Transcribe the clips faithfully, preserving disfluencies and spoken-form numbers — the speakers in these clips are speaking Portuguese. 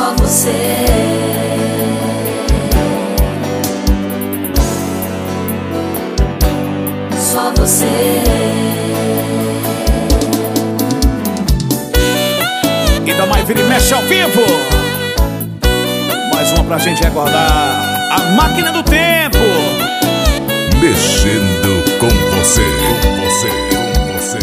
Só você. Só você. E da Mai Vira e Mexe ao vivo. Mais uma pra gente recordar. A Máquina do Tempo. Mexendo com você, com você, com você.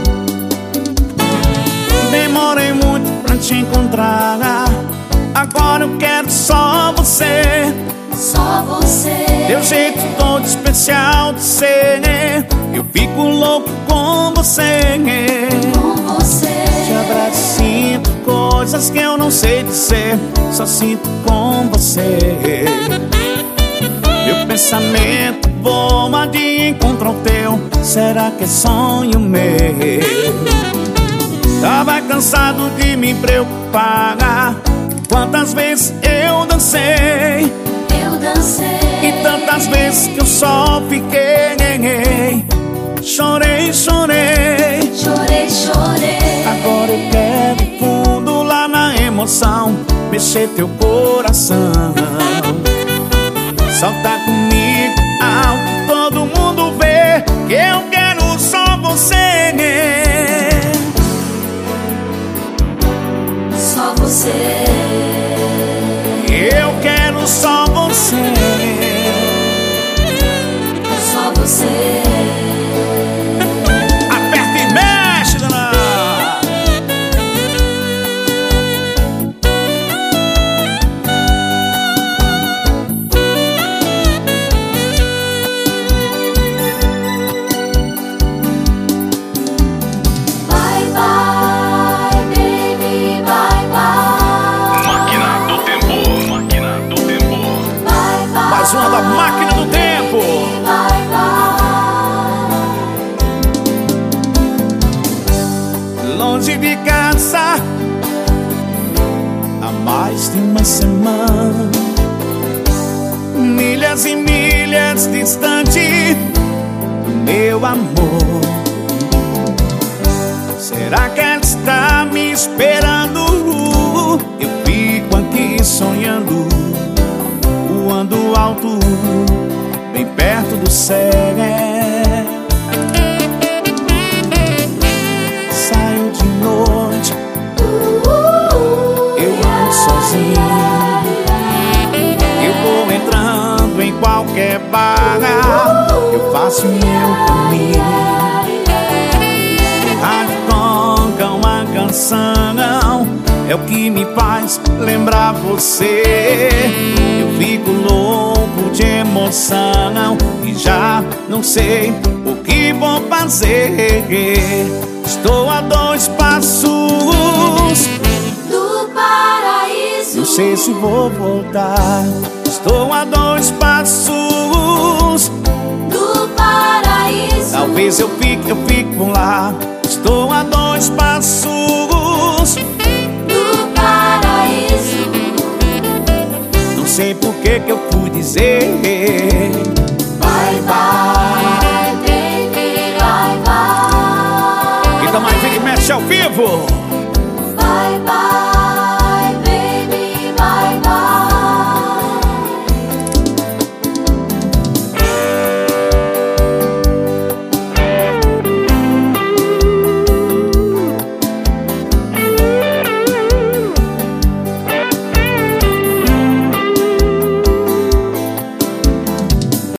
Demorei muito pra te encontrar. Agora eu quero só você. Só você. Teu jeito todo especial de ser. Eu fico louco com você. Com você. Te abraço, sinto coisas que eu não sei dizer. Só sinto com você. Meu pensamento voa de encontro ao teu. Será que é sonho meu? Tava cansado de me preocupar. Quantas vezes eu dancei, Eu dancei. e tantas vezes que eu só fiquei. Chorei, chorei. Chorei, chorei. Agora eu quero fundo lá na emoção, mexer teu coração. Solta comigo alto, todo mundo vê que eu quero só você. Só você. Eu quero só você. Só você. Aperta e mexe, dona. Bye, bye, baby, bye, bye. Máquina do Tempo, Máquina do Tempo. Bye, bye. Mais uma da Máquina do Tempo. Bye, bye. Longe de casa há mais de uma semana, milhas e milhas distante do meu amor. Será que ela está me esperando? Eu fico aqui sonhando, voando alto, bem perto do céu. Saio de noite, eu ando sozinho. Eu vou entrando em qualquer bar, eu faço meu caminho. Rádio toca uma canção, é o que me faz lembrar você. Eu fico louco de emoção e já não sei o que vou fazer. Estou a dois passos Do paraíso. não sei se vou voltar. Estou a dois passos. Do paraíso. Talvez eu fique, eu fico lá. Estou a dois passos. Do paraíso. Não sei por que que eu fui dizer Bye, bye, baby, bye, bye. E da Mai Vira e Mexe ao vivo.